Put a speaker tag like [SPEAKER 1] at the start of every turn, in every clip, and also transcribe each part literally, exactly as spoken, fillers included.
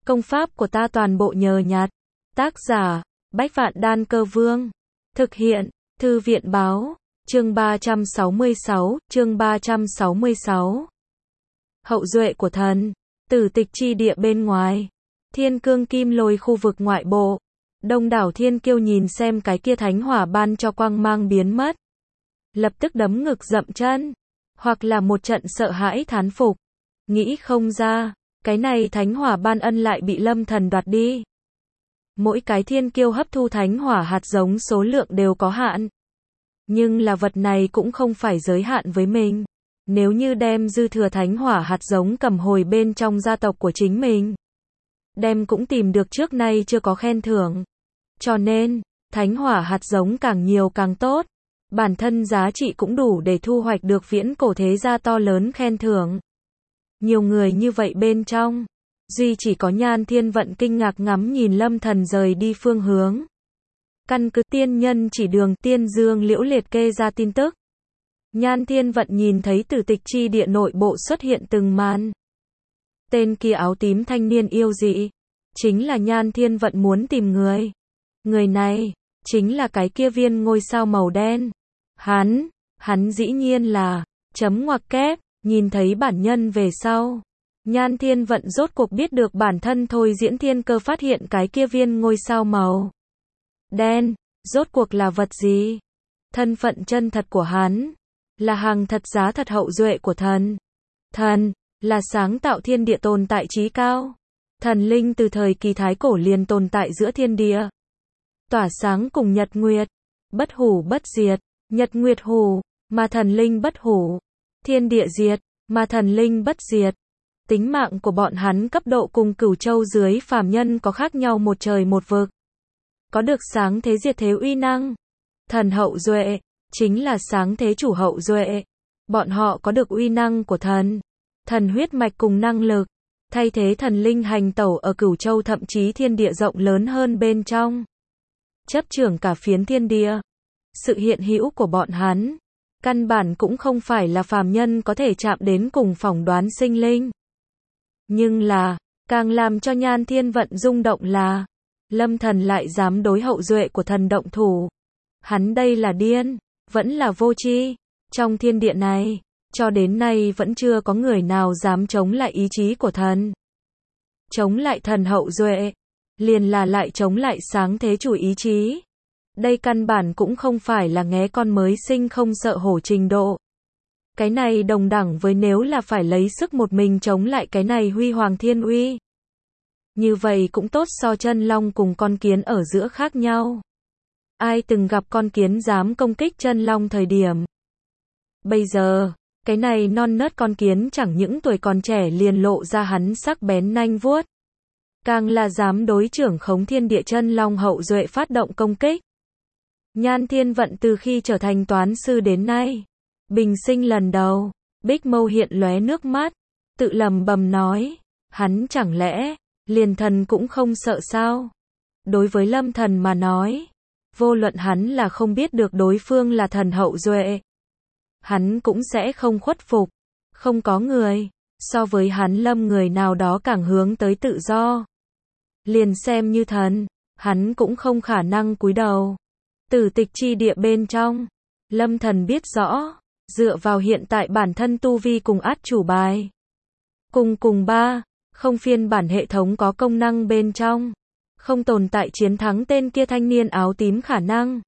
[SPEAKER 1] Công pháp của ta toàn bộ nhờ nhặt. Tác giả, Bách Vạn Đan Cơ Vương. Thực hiện, Thư viện Báo. Chương ba trăm sáu mươi sáu, chương ba trăm sáu mươi sáu. Hậu duệ của thần. Tử tịch chi địa bên ngoài. Thiên cương kim lôi khu vực ngoại bộ. Đông đảo thiên kiêu nhìn xem cái kia thánh hỏa ban cho quang mang biến mất. Lập tức đấm ngực dậm chân. Hoặc là một trận sợ hãi thán phục. Nghĩ không ra, cái này thánh hỏa ban ân lại bị Lâm Thần đoạt đi. Mỗi cái thiên kiêu hấp thu thánh hỏa hạt giống số lượng đều có hạn. Nhưng là vật này cũng không phải giới hạn với mình. Nếu như đem dư thừa thánh hỏa hạt giống cầm hồi bên trong gia tộc của chính mình, đem cũng tìm được trước nay chưa có khen thưởng. Cho nên, thánh hỏa hạt giống càng nhiều càng tốt. Bản thân giá trị cũng đủ để thu hoạch được viễn cổ thế gia to lớn khen thưởng. Nhiều người như vậy bên trong, duy chỉ có Nhan Thiên Vận kinh ngạc ngắm nhìn Lâm Thần rời đi phương hướng. Căn cứ tiên nhân chỉ đường Tiên Dương Liễu liệt kê ra tin tức. Nhan Thiên Vận nhìn thấy tử tịch chi địa nội bộ xuất hiện từng màn. Tên kia áo tím thanh niên yêu dị, chính là Nhan Thiên Vận muốn tìm người. Người này, chính là cái kia viên ngôi sao màu đen. Hắn, hắn dĩ nhiên là, chấm ngoặc kép, nhìn thấy bản nhân về sau. Nhan Thiên Vận rốt cuộc biết được bản thân thôi diễn thiên cơ phát hiện cái kia viên ngôi sao màu đen, rốt cuộc là vật gì? Thân phận chân thật của hắn, là hàng thật giá thật hậu duệ của thần. Thần, là sáng tạo thiên địa tồn tại trí cao. Thần linh từ thời kỳ thái cổ liền tồn tại giữa thiên địa. Tỏa sáng cùng nhật nguyệt, bất hủ bất diệt, nhật nguyệt hủ, mà thần linh bất hủ. Thiên địa diệt, mà thần linh bất diệt. Tính mạng của bọn hắn cấp độ cùng Cửu Châu dưới phàm nhân có khác nhau một trời một vực. Có được sáng thế diệt thế uy năng. Thần hậu duệ, chính là sáng thế chủ hậu duệ. Bọn họ có được uy năng của thần. Thần huyết mạch cùng năng lực. Thay thế thần linh hành tẩu ở Cửu Châu thậm chí thiên địa rộng lớn hơn bên trong. Chấp trưởng cả phiến thiên địa. Sự hiện hữu của bọn hắn, căn bản cũng không phải là phàm nhân có thể chạm đến cùng phỏng đoán sinh linh. Nhưng là, càng làm cho Nhan Thiên Vận rung động là, Lâm Thần lại dám đối hậu duệ của thần động thủ. Hắn đây là điên, vẫn là vô tri. Trong thiên địa này, cho đến nay vẫn chưa có người nào dám chống lại ý chí của thần. Chống lại thần hậu duệ, liền là lại chống lại sáng thế chủ ý chí. Đây căn bản cũng không phải là nghé con mới sinh không sợ hổ trình độ. Cái này đồng đẳng với nếu là phải lấy sức một mình chống lại cái này huy hoàng thiên uy. Như vậy cũng tốt so chân long cùng con kiến ở giữa khác nhau. Ai từng gặp con kiến dám công kích chân long thời điểm? Bây giờ, cái này non nớt con kiến chẳng những tuổi còn trẻ liền lộ ra hắn sắc bén nanh vuốt. Càng là dám đối trưởng khống thiên địa chân long hậu duệ phát động công kích. Nhan Thiên Vận từ khi trở thành toán sư đến nay, bình sinh lần đầu, bích mâu hiện lóe nước mắt, tự lẩm bẩm nói, hắn chẳng lẽ, liền thần cũng không sợ sao? Đối với Lâm Thần mà nói, vô luận hắn là không biết được đối phương là thần hậu duệ, hắn cũng sẽ không khuất phục. Không có người, so với hắn Lâm người nào đó càng hướng tới tự do. Liền xem như thần, hắn cũng không khả năng cúi đầu. Tử tịch chi địa bên trong, Lâm Thần biết rõ, dựa vào hiện tại bản thân tu vi cùng át chủ bài. Cùng cùng ba, không phiên bản hệ thống có công năng bên trong. Không tồn tại chiến thắng tên kia thanh niên áo tím khả năng.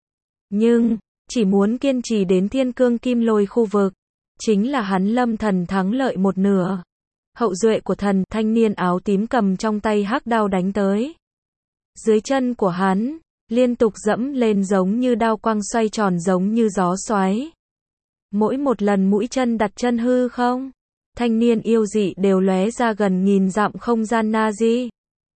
[SPEAKER 1] Nhưng, chỉ muốn kiên trì đến thiên cương kim lôi khu vực, chính là hắn Lâm Thần thắng lợi một nửa. Hậu duệ của thần, thanh niên áo tím cầm trong tay hắc đao đánh tới. Dưới chân của hắn, liên tục dẫm lên giống như đao quang xoay tròn giống như gió xoáy. Mỗi một lần mũi chân đặt chân hư không, thanh niên yêu dị đều lóe ra gần nghìn dặm không gian Nazi.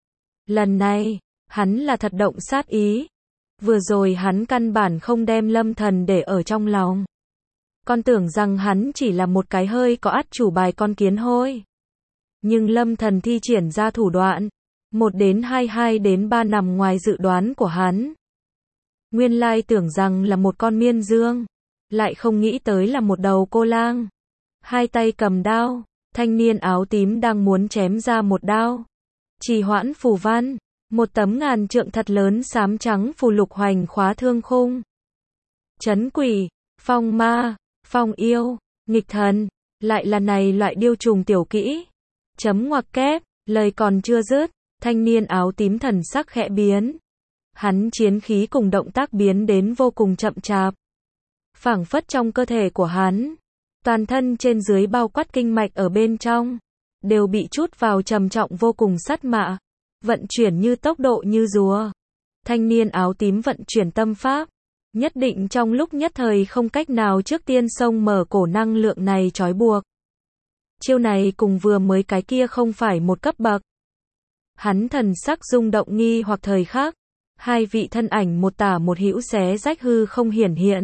[SPEAKER 1] Lần này, hắn là thật động sát ý. Vừa rồi hắn căn bản không đem Lâm Thần để ở trong lòng. Con tưởng rằng hắn chỉ là một cái hơi có át chủ bài con kiến hôi. Nhưng Lâm Thần thi triển ra thủ đoạn. Một đến hai, hai đến ba nằm ngoài dự đoán của hắn. Nguyên lai tưởng rằng là một con miên dương. Lại không nghĩ tới là một đầu cô lang. Hai tay cầm đao. Thanh niên áo tím đang muốn chém ra một đao. Trì hoãn phù văn. Một tấm ngàn trượng thật lớn xám trắng phù lục hoành khóa thương khung. Trấn quỷ, phong ma, phong yêu, nghịch thần, lại là này loại điêu trùng tiểu kỹ. Chấm ngoặc kép, lời còn chưa dứt, thanh niên áo tím thần sắc khẽ biến. Hắn chiến khí cùng động tác biến đến vô cùng chậm chạp. Phảng phất trong cơ thể của hắn, toàn thân trên dưới bao quát kinh mạch ở bên trong, đều bị chút vào trầm trọng vô cùng sát mạ, vận chuyển như tốc độ như rùa. Thanh niên áo tím vận chuyển tâm pháp, nhất định trong lúc nhất thời không cách nào trước tiên xông mở cổ năng lượng này trói buộc. Chiêu này cùng vừa mới cái kia không phải một cấp bậc. Hắn thần sắc rung động nghi hoặc thời khắc, hai vị thân ảnh một tả một hữu xé rách hư không hiển hiện.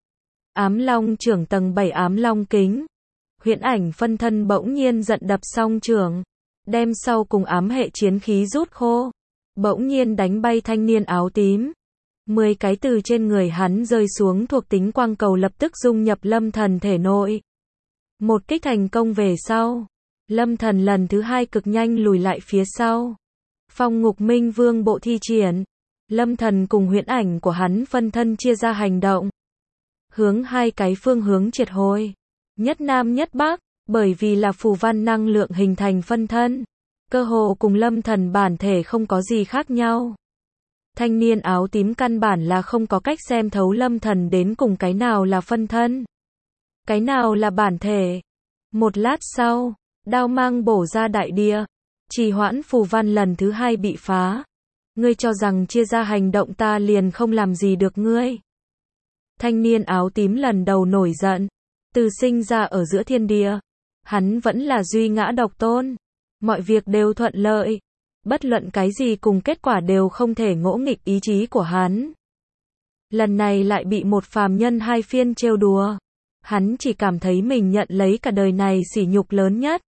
[SPEAKER 1] Ám long trưởng tầng bảy ám long kính. Huyễn ảnh phân thân bỗng nhiên giận đập song trưởng, đem sau cùng ám hệ chiến khí rút khô, bỗng nhiên đánh bay thanh niên áo tím. Mười cái từ trên người hắn rơi xuống thuộc tính quang cầu lập tức dung nhập Lâm Thần thể nội. Một kích thành công về sau, Lâm Thần lần thứ hai cực nhanh lùi lại phía sau. Phong Ngục Minh Vương bộ thi triển, Lâm Thần cùng huyễn ảnh của hắn phân thân chia ra hành động, hướng hai cái phương hướng triệt hồi, nhất nam nhất bắc, bởi vì là phù văn năng lượng hình thành phân thân, cơ hồ cùng Lâm Thần bản thể không có gì khác nhau. Thanh niên áo tím căn bản là không có cách xem thấu Lâm Thần đến cùng cái nào là phân thân, cái nào là bản thể. Một lát sau, đao mang bổ ra đại địa, trì hoãn phù văn lần thứ hai bị phá. Ngươi cho rằng chia ra hành động ta liền không làm gì được ngươi. Thanh niên áo tím lần đầu nổi giận, từ sinh ra ở giữa thiên địa, hắn vẫn là duy ngã độc tôn, mọi việc đều thuận lợi, bất luận cái gì cùng kết quả đều không thể ngỗ nghịch ý chí của hắn. Lần này lại bị một phàm nhân hai phiên trêu đùa, hắn chỉ cảm thấy mình nhận lấy cả đời này sỉ nhục lớn nhất.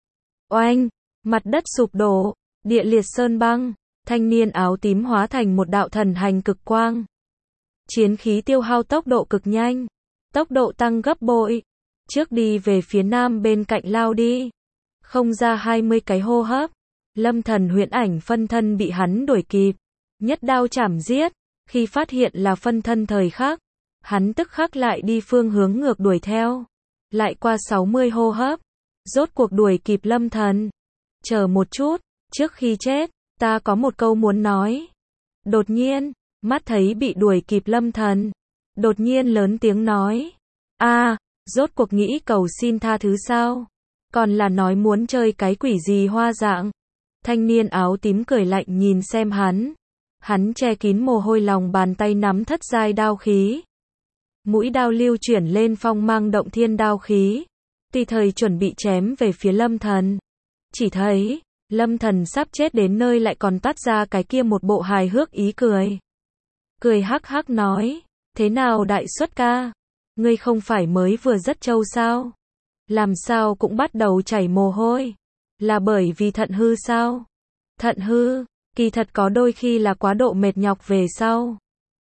[SPEAKER 1] Oanh, mặt đất sụp đổ, địa liệt sơn băng, thanh niên áo tím hóa thành một đạo thần hành cực quang. Chiến khí tiêu hao tốc độ cực nhanh, tốc độ tăng gấp bội, trước đi về phía nam bên cạnh lao đi. Không ra hai mươi cái hô hấp, Lâm Thần huyễn ảnh phân thân bị hắn đuổi kịp, nhất đao chảm giết. Khi phát hiện là phân thân thời khắc, hắn tức khắc lại đi phương hướng ngược đuổi theo. Lại qua sáu mươi hô hấp, rốt cuộc đuổi kịp Lâm Thần. Chờ một chút, trước khi chết, ta có một câu muốn nói. Đột nhiên, mắt thấy bị đuổi kịp Lâm Thần, đột nhiên lớn tiếng nói. A, à, rốt cuộc nghĩ cầu xin tha thứ sao? Còn là nói muốn chơi cái quỷ gì hoa dạng? Thanh niên áo tím cười lạnh nhìn xem hắn. Hắn che kín mồ hôi lòng bàn tay nắm thất giai đao khí. Mũi đao lưu chuyển lên phong mang động thiên đao khí. Tùy thời chuẩn bị chém về phía Lâm Thần. Chỉ thấy, Lâm Thần sắp chết đến nơi lại còn toát ra cái kia một bộ hài hước ý cười. Cười hắc hắc nói, thế nào đại xuất ca? Ngươi không phải mới vừa rất trâu sao? Làm sao cũng bắt đầu chảy mồ hôi? Là bởi vì thận hư sao? Thận hư, kỳ thật có đôi khi là quá độ mệt nhọc về sau.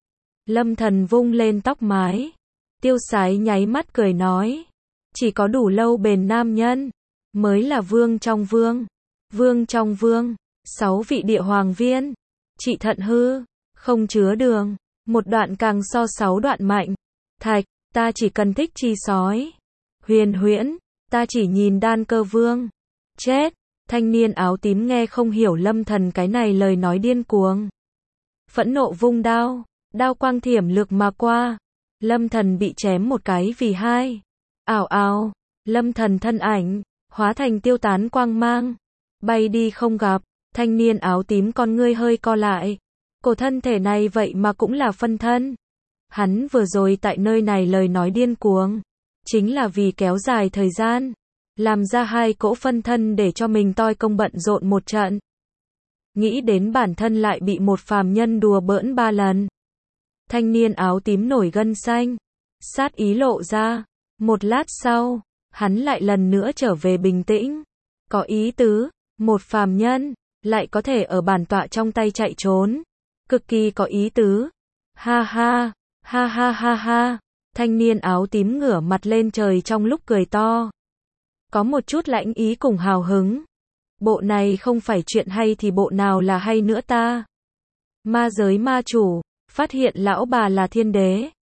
[SPEAKER 1] Lâm Thần vung lên tóc mái, tiêu sái nháy mắt cười nói, chỉ có đủ lâu bền nam nhân, mới là vương trong vương. Vương trong vương, sáu vị địa hoàng viên, trị thận hư, không chứa đường, một đoạn càng so sáu đoạn mạnh. Thạch, ta chỉ cần thích chi sói. Huyền huyễn, ta chỉ nhìn đan cơ vương. Chết, thanh niên áo tím nghe không hiểu Lâm Thần cái này lời nói điên cuồng. Phẫn nộ vung đao, đao quang thiểm lược mà qua. Lâm Thần bị chém một cái vì hai. Ảo ảo, Lâm Thần thân ảnh, hóa thành tiêu tán quang mang. Bay đi không gặp, thanh niên áo tím con ngươi hơi co lại. Cổ thân thể này vậy mà cũng là phân thân. Hắn vừa rồi tại nơi này lời nói điên cuồng, chính là vì kéo dài thời gian, làm ra hai cỗ phân thân để cho mình toi công bận rộn một trận. Nghĩ đến bản thân lại bị một phàm nhân đùa bỡn ba lần. Thanh niên áo tím nổi gân xanh, sát ý lộ ra. Một lát sau, hắn lại lần nữa trở về bình tĩnh. Có ý tứ, một phàm nhân, lại có thể ở bản tọa trong tay chạy trốn. Cực kỳ có ý tứ. Ha ha, ha ha ha ha. Thanh niên áo tím ngửa mặt lên trời trong lúc cười to. Có một chút lãnh ý cùng hào hứng. Bộ này không phải chuyện hay thì bộ nào là hay nữa ta? Ma giới ma chủ, phát hiện lão bà là thiên đế.